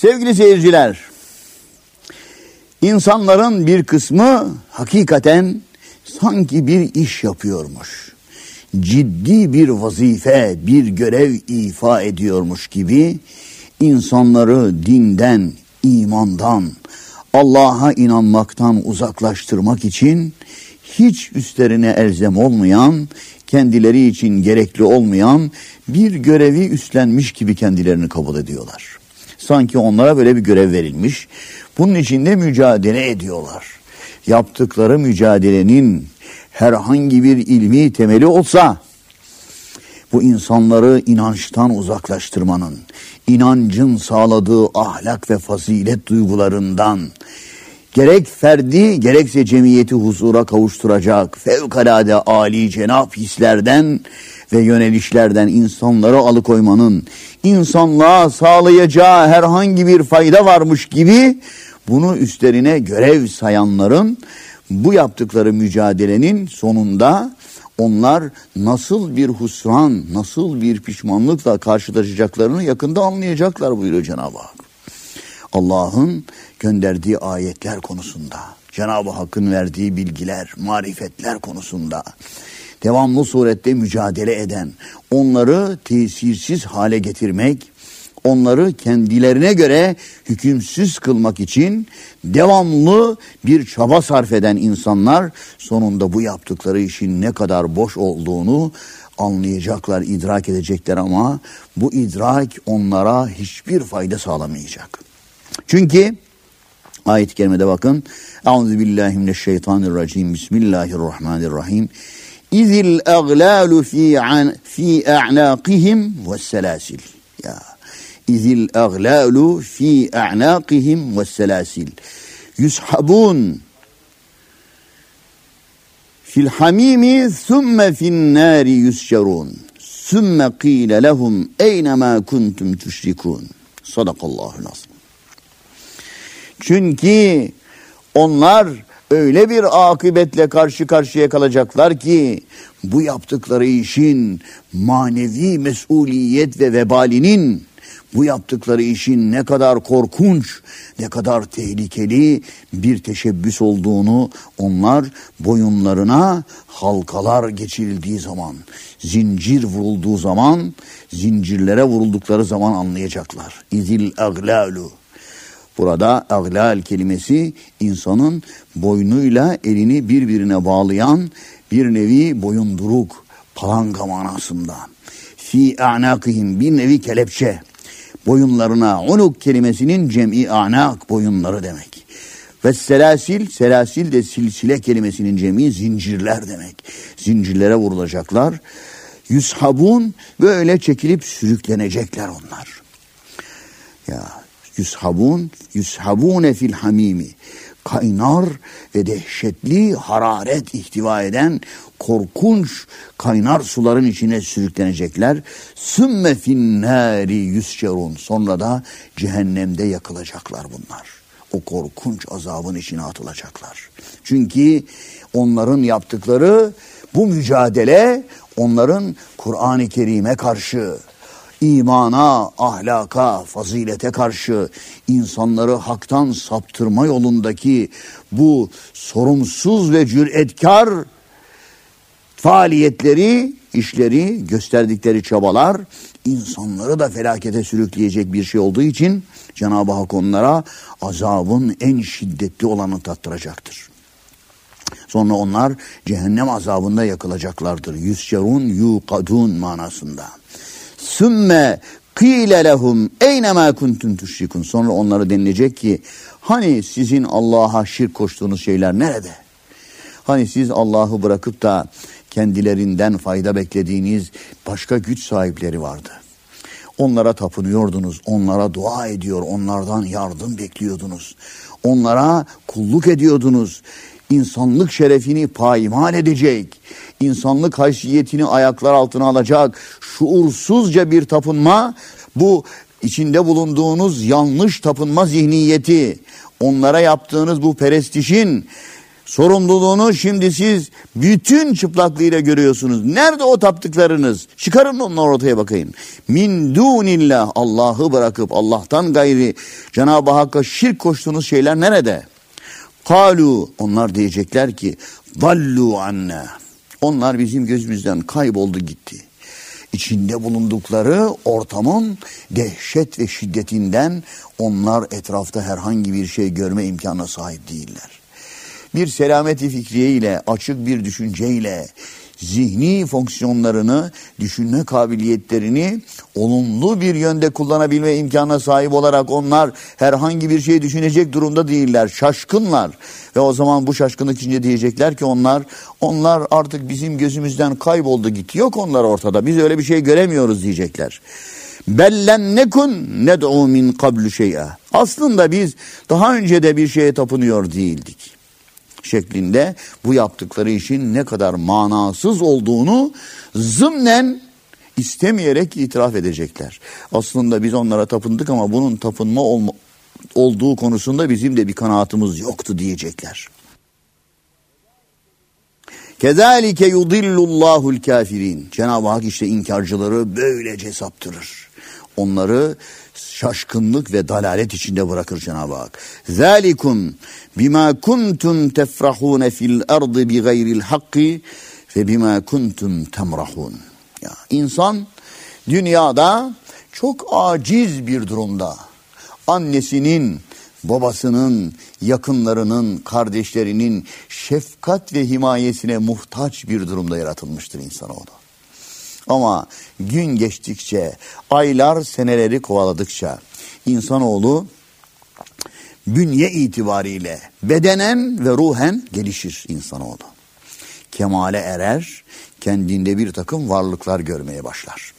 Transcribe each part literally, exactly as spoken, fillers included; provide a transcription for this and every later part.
Sevgili seyirciler, insanların bir kısmı hakikaten sanki bir iş yapıyormuş, ciddi bir vazife, bir görev ifa ediyormuş gibi insanları dinden, imandan, Allah'a inanmaktan uzaklaştırmak için hiç üstlerine elzem olmayan, kendileri için gerekli olmayan bir görevi üstlenmiş gibi kendilerini kabul ediyorlar. Sanki onlara böyle bir görev verilmiş, bunun için de mücadele ediyorlar. Yaptıkları mücadelenin herhangi bir ilmi temeli olsa, bu insanları inançtan uzaklaştırmanın, inancın sağladığı ahlak ve fazilet duygularından, gerek ferdi gerekse cemiyeti huzura kavuşturacak fevkalade âli cenap hislerden ve yönelişlerden insanları alıkoymanın, insanlığa sağlayacağı herhangi bir fayda varmış gibi bunu üstlerine görev sayanların bu yaptıkları mücadelenin sonunda onlar nasıl bir husran, nasıl bir pişmanlıkla karşılaşacaklarını yakında anlayacaklar buyuruyor Cenab-ı Hak. Allah'ın gönderdiği ayetler konusunda, Cenab-ı Hakk'ın verdiği bilgiler, marifetler konusunda devamlı surette mücadele eden, onları tesirsiz hale getirmek, onları kendilerine göre hükümsüz kılmak için devamlı bir çaba sarf eden insanlar sonunda bu yaptıkları işin ne kadar boş olduğunu anlayacaklar, idrak edecekler ama bu idrak onlara hiçbir fayda sağlamayacak. Çünkü ayet-i kerimede bakın. Euzubillahimineşşeytanirracim. Bismillahirrahmanirrahim. İzil aglalu fi an fi a'naqihim ve's-selasil. Ya. İzil aglalu fi a'naqihim ve's-selasil. Yushabun fil hamimi thumme fin nari yusjarun. Thumme qila lehum eyne ma kuntum tuşrikun. Sadakallahul azim. Çünkü onlar öyle bir akıbetle karşı karşıya kalacaklar ki bu yaptıkları işin manevi mesuliyet ve vebalinin, bu yaptıkları işin ne kadar korkunç, ne kadar tehlikeli bir teşebbüs olduğunu onlar boyunlarına halkalar geçirildiği zaman, zincir vurulduğu zaman, zincirlere vuruldukları zaman anlayacaklar. İzil aglalu. Burada aglal kelimesi insanın boynuyla elini birbirine bağlayan bir nevi boyunduruk, palanga manasında. Fi a'nakihim, bir nevi kelepçe. Boyunlarına, unuk kelimesinin cem'i a'nak, boyunları demek. Ve selasil, selasil de silsile kelimesinin cem'i zincirler demek. Zincirlere vurulacaklar. Yushabun, böyle çekilip sürüklenecekler onlar. Ya Yushabun, yushabune fil hamimi. Kaynar ve dehşetli hararet ihtiva eden korkunç kaynar suların içine sürüklenecekler. Sümme fin nari yuscerun. Sonra da cehennemde yakılacaklar bunlar. O korkunç azabın içine atılacaklar. Çünkü onların yaptıkları bu mücadele onların Kur'an-ı Kerim'e karşı, İmana, ahlaka, fazilete karşı insanları haktan saptırma yolundaki bu sorumsuz ve cüretkar faaliyetleri, işleri, gösterdikleri çabalar insanları da felakete sürükleyecek bir şey olduğu için Cenab-ı Hak onlara azabın en şiddetli olanı tattıracaktır. Sonra onlar cehennem azabında yakılacaklardır. Yuscerun, yuqadun manasında. Sümme kîle lehum eyne mâ kuntum tuşrikun. Sonra onlara denilecek ki hani sizin Allah'a şirk koştuğunuz şeyler nerede? Hani siz Allah'ı bırakıp da kendilerinden fayda beklediğiniz başka güç sahipleri vardı. Onlara tapınıyordunuz, onlara dua ediyor, onlardan yardım bekliyordunuz. Onlara kulluk ediyordunuz. İnsanlık şerefini paymal edecek, insanlık haysiyetini ayaklar altına alacak şuursuzca bir tapınma, bu içinde bulunduğunuz yanlış tapınma zihniyeti, onlara yaptığınız bu perestişin sorumluluğunu şimdi siz bütün çıplaklığıyla görüyorsunuz. Nerede o taptıklarınız? Çıkarın onları ortaya bakayım. Min dunillah, Allah'ı bırakıp Allah'tan gayri Cenab-ı Hakk'a şirk koştuğunuz şeyler nerede? Kalu, onlar diyecekler ki dallu anna. Onlar bizim gözümüzden kayboldu gitti. İçinde bulundukları ortamın dehşet ve şiddetinden onlar etrafta herhangi bir şey görme imkanına sahip değiller. Bir selameti fikriye ile, açık bir düşünceyle zihni fonksiyonlarını, düşünme kabiliyetlerini olumlu bir yönde kullanabilme imkanına sahip olarak onlar herhangi bir şey düşünecek durumda değiller. Şaşkınlar. Ve o zaman bu şaşkınlık içinde diyecekler ki onlar onlar artık bizim gözümüzden kayboldu gitti. Yok onlar ortada. Biz öyle bir şey göremiyoruz diyecekler. Bellen nekun ned'u min qablu şey'a. Aslında biz daha önce de bir şeye tapınıyor değildik şeklinde bu yaptıkları işin ne kadar manasız olduğunu zımnen istemeyerek itiraf edecekler. Aslında biz onlara tapındık ama bunun tapınma olma, olduğu konusunda bizim de bir kanaatimiz yoktu diyecekler. Kezalike yudillullahul kafirin. Cenab-ı Hak işte inkarcıları böylece saptırır. Onları şaşkınlık ve dalalet içinde bırakır Cenab-ı Hak. Zalikum bima kuntum tefrahun fil ardı bi gayril hakki ve bima kuntum temrahun. Ya insan dünyada çok aciz bir durumda. Annesinin, babasının, yakınlarının, kardeşlerinin şefkat ve himayesine muhtaç bir durumda yaratılmıştır insanoğlu. Ama gün geçtikçe, aylar seneleri kovaladıkça insanoğlu bünye itibariyle bedenen ve ruhen gelişir insanoğlu. Kemale erer, kendinde bir takım varlıklar görmeye başlar.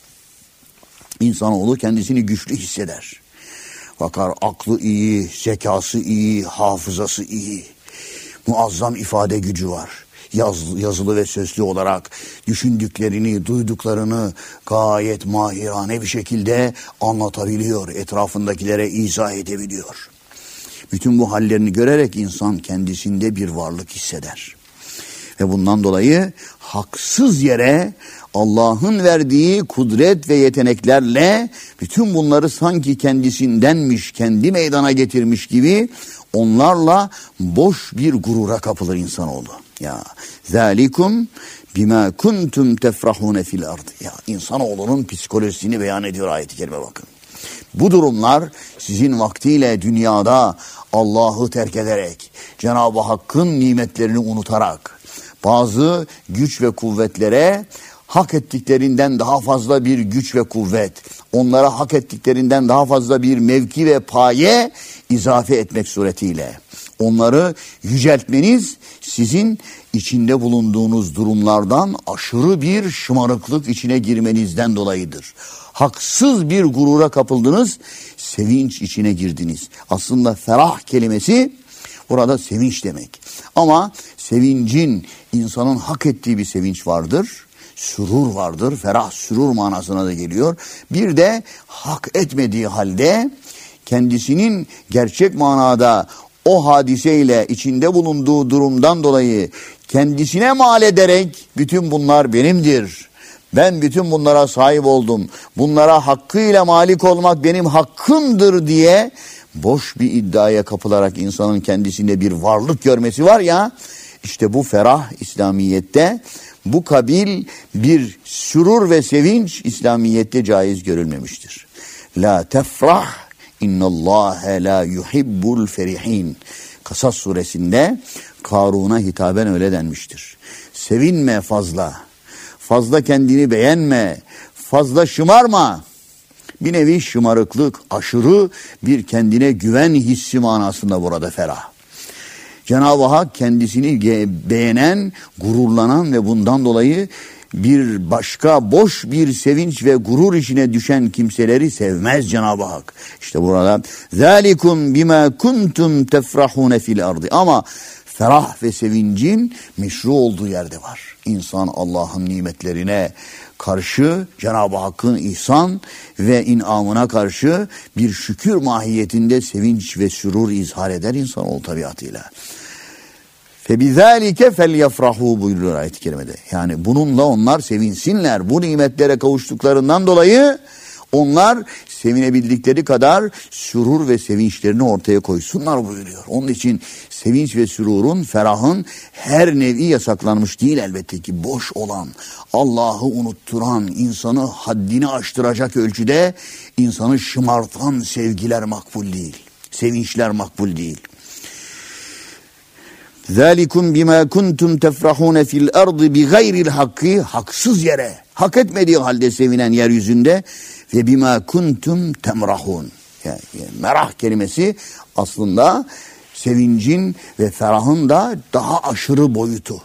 İnsanoğlu kendisini güçlü hisseder. Bakar aklı iyi, zekası iyi, hafızası iyi, muazzam ifade gücü var. Yaz, yazılı ve sözlü olarak düşündüklerini, duyduklarını gayet mahirane bir şekilde anlatabiliyor, etrafındakilere izah edebiliyor. Bütün bu hallerini görerek insan kendisinde bir varlık hisseder. Ve bundan dolayı haksız yere Allah'ın verdiği kudret ve yeteneklerle bütün bunları sanki kendisindenmiş, kendi meydana getirmiş gibi onlarla boş bir gurura kapılır insanoğlu. Ya zalikum bima kuntum tefrahun fil ardı. Ya insanoğlunun psikolojisini beyan ediyor ayet-i kerime bakın. Bu durumlar sizin vaktiyle dünyada Allah'ı terk ederek, Cenab-ı Hakk'ın nimetlerini unutarak, bazı güç ve kuvvetlere hak ettiklerinden daha fazla bir güç ve kuvvet, onlara hak ettiklerinden daha fazla bir mevki ve paye izafe etmek suretiyle onları yüceltmeniz sizin içinde bulunduğunuz durumlardan aşırı bir şımarıklık içine girmenizden dolayıdır. Haksız bir gurura kapıldınız, sevinç içine girdiniz. Aslında ferah kelimesi burada sevinç demek. Ama sevincin insanın hak ettiği bir sevinç vardır. Sürur vardır. Ferah sürur manasına da geliyor. Bir de hak etmediği halde kendisinin gerçek manada o hadiseyle içinde bulunduğu durumdan dolayı kendisine mal ederek bütün bunlar benimdir. Ben bütün bunlara sahip oldum. Bunlara hakkıyla malik olmak benim hakkımdır diye boş bir iddiaya kapılarak insanın kendisinde bir varlık görmesi var ya, işte bu ferah İslamiyet'te, bu kabil bir sürur ve sevinç İslamiyet'te caiz görülmemiştir. La tefrah innallâhe la yuhibbul ferihin. Kasas suresinde Karun'a hitaben öyle denmiştir. Sevinme fazla, fazla kendini beğenme, fazla şımarma. Bir nevi şımarıklık, aşırı bir kendine güven hissi manasında burada ferah. Cenab-ı Hak kendisini beğenen, gururlanan ve bundan dolayı bir başka boş bir sevinç ve gurur içine düşen kimseleri sevmez Cenab-ı Hak. İşte burada zalikum bima kuntum tefrahun fil ardı. Ama ferah ve sevincin meşru olduğu yerde var. İnsan Allah'ın nimetlerine karşı, Cenab-ı Hakk'ın ihsan ve inamına karşı bir şükür mahiyetinde sevinç ve sürur izhar eder insanoğlu tabiatıyla. Febizalike felyefrahu buyuruyor ayet-i kerimede. Yani bununla onlar sevinsinler. Bu nimetlere kavuştuklarından dolayı onlar sevinebildikleri kadar sürur ve sevinçlerini ortaya koysunlar buyuruyor. Onun için sevinç ve sürurun, ferahın her nevi yasaklanmış değil elbette ki. Boş olan, Allah'ı unutturan, insanı haddini aştıracak ölçüde insanı şımartan sevgiler makbul değil. Sevinçler makbul değil. Zalikum bima kuntum tefrahun fil ardı bi gayril hakkı, haksız yere, hak etmediği halde sevinen yeryüzünde ve bima kuntum temrahun. Yani, yani merah kelimesi aslında sevincin ve ferahın da daha aşırı boyutu.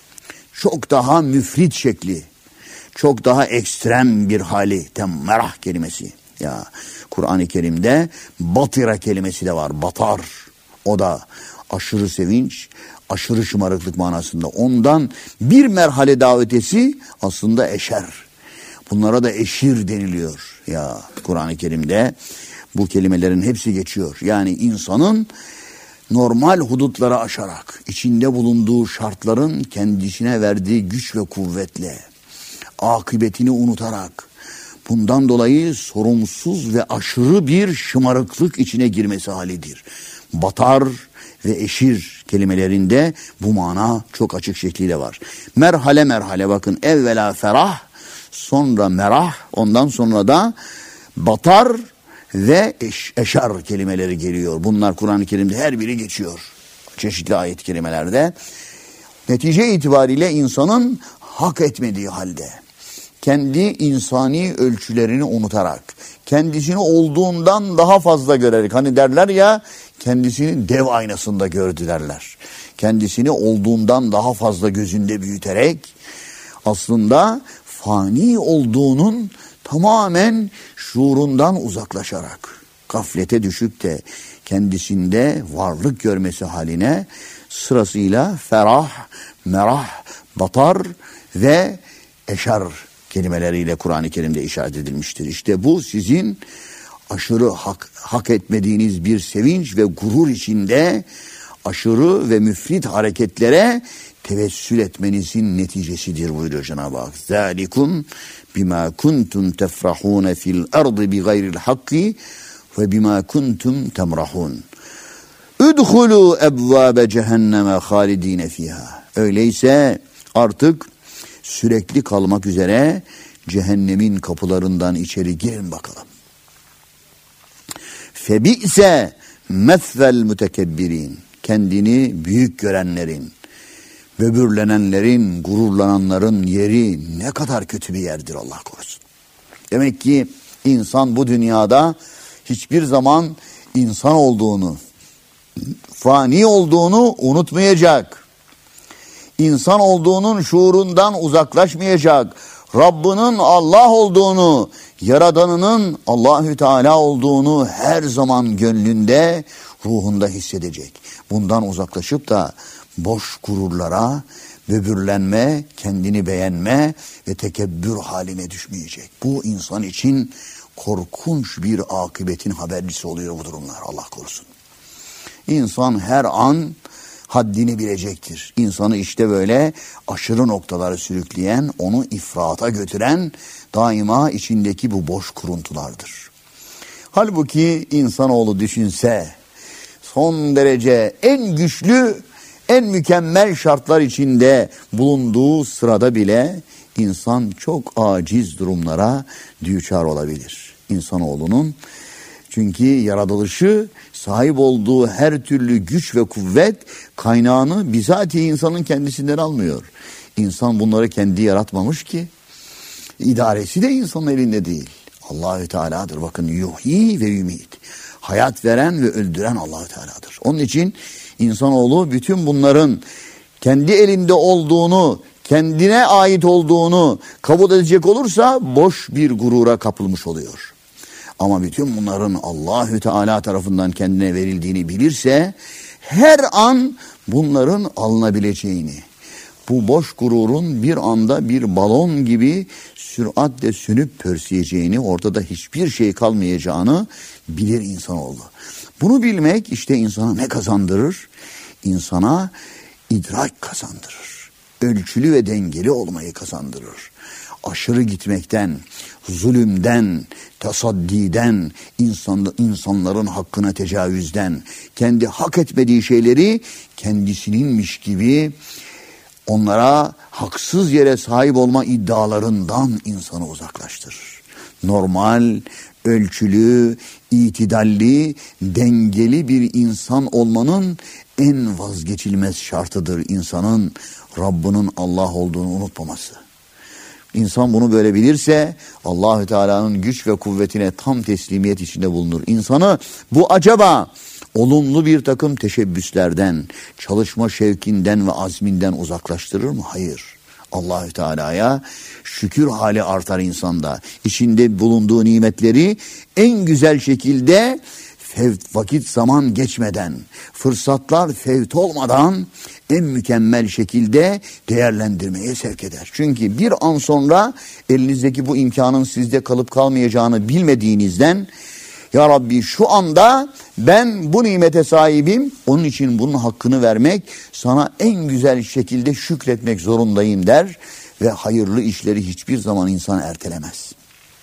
Çok daha müfrit şekli. Çok daha ekstrem bir hali. Tem merah kelimesi. Ya Kur'an-ı Kerim'de batira kelimesi de var. Batar. O da aşırı sevinç, aşırı şımarıklık manasında. Ondan bir merhale daha ötesi aslında eşer. Bunlara da eşir deniliyor. Ya Kur'an-ı Kerim'de bu kelimelerin hepsi geçiyor. Yani insanın normal hudutları aşarak, içinde bulunduğu şartların kendisine verdiği güç ve kuvvetle, akıbetini unutarak, bundan dolayı sorumsuz ve aşırı bir şımarıklık içine girmesi halidir. Batar ve eşir kelimelerinde bu mana çok açık şekliyle var. Merhale merhale bakın, evvela ferah, sonra merah, ondan sonra da batar ve eş, eşar kelimeleri geliyor. Bunlar Kur'an-ı Kerim'de her biri geçiyor. Çeşitli ayet kelimelerde. Netice itibariyle insanın hak etmediği halde, kendi insani ölçülerini unutarak, kendisini olduğundan daha fazla görerek, hani derler ya, kendisini dev aynasında gördü derler. Kendisini olduğundan daha fazla gözünde büyüterek, aslında fani olduğunun tamamen şuurundan uzaklaşarak, gaflete düşüp de kendisinde varlık görmesi haline sırasıyla ferah, merah, batar ve eşar kelimeleriyle Kur'an-ı Kerim'de işaret edilmiştir. İşte bu sizin aşırı hak, hak etmediğiniz bir sevinç ve gurur içinde aşırı ve müfrit hareketlere tevessül etmenizin neticesidir buyuruyor Cenab-ı Hak. Zalikum bima kuntum tefrahun fil ardı bi gayril hakkı ve bima kuntum temrahun. Udhulu ebvabe cehenneme halidine fiha. Öyleyse artık sürekli kalmak üzere cehennemin kapılarından içeri girin bakalım. Febi'se mesvel mütekebbirin. Kendini büyük görenlerin, böbürlenenlerin, gururlananların yeri ne kadar kötü bir yerdir, Allah korusun. Demek ki insan bu dünyada hiçbir zaman insan olduğunu, fani olduğunu unutmayacak. İnsan olduğunun şuurundan uzaklaşmayacak. Rabbinin Allah olduğunu, Yaradanının Allahü Teala olduğunu her zaman gönlünde, ruhunda hissedecek. Bundan uzaklaşıp da boş gururlara, böbürlenme, kendini beğenme ve tekebbür haline düşmeyecek. Bu insan için korkunç bir akıbetin habercisi oluyor bu durumlar, Allah korusun. İnsan her an haddini bilecektir. İnsanı işte böyle aşırı noktaları sürükleyen, onu ifrata götüren daima içindeki bu boş kuruntulardır. Halbuki insanoğlu düşünse, son derece en güçlü, en mükemmel şartlar içinde bulunduğu sırada bile insan çok aciz durumlara düçar olabilir. İnsanoğlunun çünkü yaratılışı, sahip olduğu her türlü güç ve kuvvet kaynağını bizatihi insanın kendisinden almıyor. İnsan bunları kendi yaratmamış ki. İdaresi de insanın elinde değil. Allahü Teala'dır. Bakın, yuhyi ve yumit. Hayat veren ve öldüren Allahü Teala'dır. Onun için insanoğlu bütün bunların kendi elinde olduğunu, kendine ait olduğunu kabul edecek olursa boş bir gurura kapılmış oluyor. Ama bütün bunların Allahü Teala tarafından kendine verildiğini bilirse her an bunların alınabileceğini, bu boş gururun bir anda bir balon gibi süratle sönüp pörsüyeceğini, ortada hiçbir şey kalmayacağını bilir insanoğlu. Bunu bilmek işte insana ne kazandırır? İnsana idrak kazandırır. Ölçülü ve dengeli olmayı kazandırır. Aşırı gitmekten, zulümden, tasaddiden, insan, insanların hakkına tecavüzden, kendi hak etmediği şeyleri kendisininmiş gibi onlara haksız yere sahip olma iddialarından insanı uzaklaştırır. Normal, ölçülü, itidalli, dengeli bir insan olmanın en vazgeçilmez şartıdır insanın Rabbinin Allah olduğunu unutmaması. İnsan bunu böyle bilirse Allahü Teala'nın güç ve kuvvetine tam teslimiyet içinde bulunur. İnsanı bu acaba olumlu bir takım teşebbüslerden, çalışma şevkinden ve azminden uzaklaştırır mı? Hayır. Allahü Teala'ya şükür hali artar insanda. İçinde bulunduğu nimetleri en güzel şekilde fevt, vakit zaman geçmeden, fırsatlar fevt olmadan en mükemmel şekilde değerlendirmeye sevk eder. Çünkü bir an sonra elinizdeki bu imkanın sizde kalıp kalmayacağını bilmediğinizden, ya Rabbi şu anda ben bu nimete sahibim, onun için bunun hakkını vermek, sana en güzel şekilde şükretmek zorundayım der ve hayırlı işleri hiçbir zaman insan ertelemez.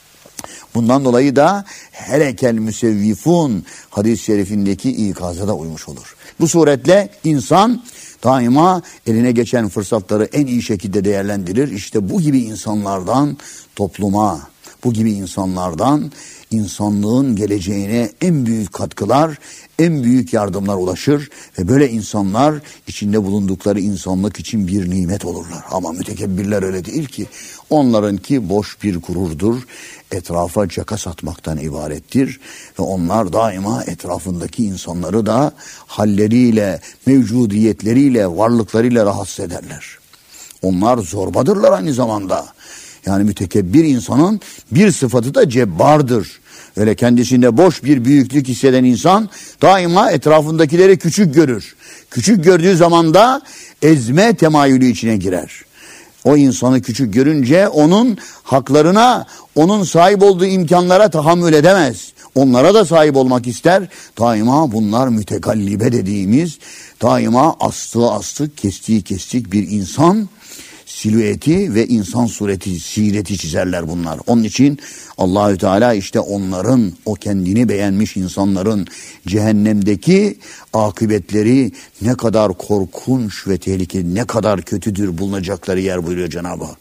Bundan dolayı da herekel müsevvifun hadis-i şerifindeki ikaza da uymuş olur. Bu suretle insan daima eline geçen fırsatları en iyi şekilde değerlendirir. İşte bu gibi insanlardan topluma, bu gibi insanlardan insanlığın geleceğine en büyük katkılar, en büyük yardımlar ulaşır ve böyle insanlar içinde bulundukları insanlık için bir nimet olurlar. Ama mütekebbirler öyle değil ki. Onlarınki boş bir gururdur. Etrafa caka satmaktan ibarettir ve onlar daima etrafındaki insanları da halleriyle, mevcudiyetleriyle, varlıklarıyla rahatsız ederler. Onlar zorbadırlar aynı zamanda. Yani mütekebbir insanın bir sıfatı da cebbardır. Öyle kendisinde boş bir büyüklük hisseden insan daima etrafındakileri küçük görür. Küçük gördüğü zaman da ezme temayülü içine girer. O insanı küçük görünce onun haklarına, onun sahip olduğu imkanlara tahammül edemez. Onlara da sahip olmak ister. Daima bunlar mütegallibe dediğimiz, daima astığı astık, kestiği kestik bir insan silüeti ve insan sureti, sireti çizerler bunlar. Onun için Allahü Teala işte onların, o kendini beğenmiş insanların cehennemdeki akıbetleri ne kadar korkunç ve tehlikeli, ne kadar kötüdür bulunacakları yer buyuruyor Cenab-ı Hak.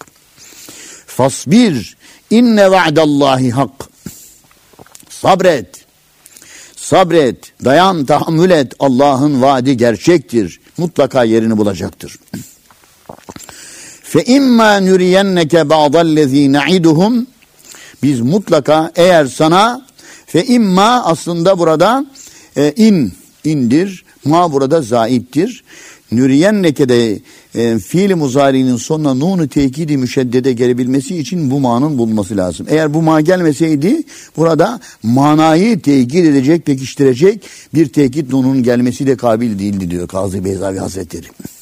Fasbir inne va'dallahi hak. Sabret. Sabret, dayan, tahammül et. Allah'ın vaadi gerçektir. Mutlaka yerini bulacaktır. Fe imma nuriyenneke ba'dallezî na'iduhum. Biz mutlaka eğer sana fe imma aslında burada e, in indir. Ma burada zaittir. Nuriyenneke de e, fiil muzari'nin sonuna nunu tekidi müşeddede gelebilmesi için bu ma'nın bulunması lazım. Eğer bu ma gelmeseydi burada manayı tekit edecek, pekiştirecek bir tekit nunun gelmesi de kabil değildi diyor Kazı Beyzavi Hazretleri.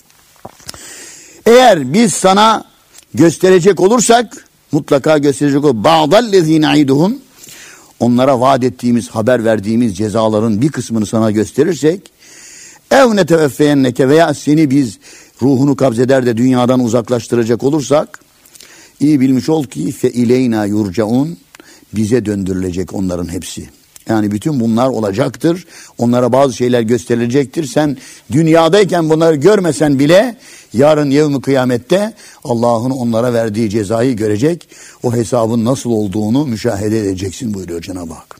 Eğer biz sana gösterecek olursak, mutlaka gösterecek olursak, ba'dallezîne aiduhum, onlara vaat ettiğimiz, haber verdiğimiz cezaların bir kısmını sana gösterirsek, ev neteveffeyenneke veya seni biz ruhunu kabzeder de dünyadan uzaklaştıracak olursak, iyi bilmiş ol ki fe ileyna yurcaun, bize döndürülecek onların hepsi. Yani bütün bunlar olacaktır. Onlara bazı şeyler gösterilecektir. Sen dünyadayken bunları görmesen bile yarın yevmi kıyamette Allah'ın onlara verdiği cezayı görecek. O hesabın nasıl olduğunu müşahede edeceksin buyuruyor Cenab-ı Hak.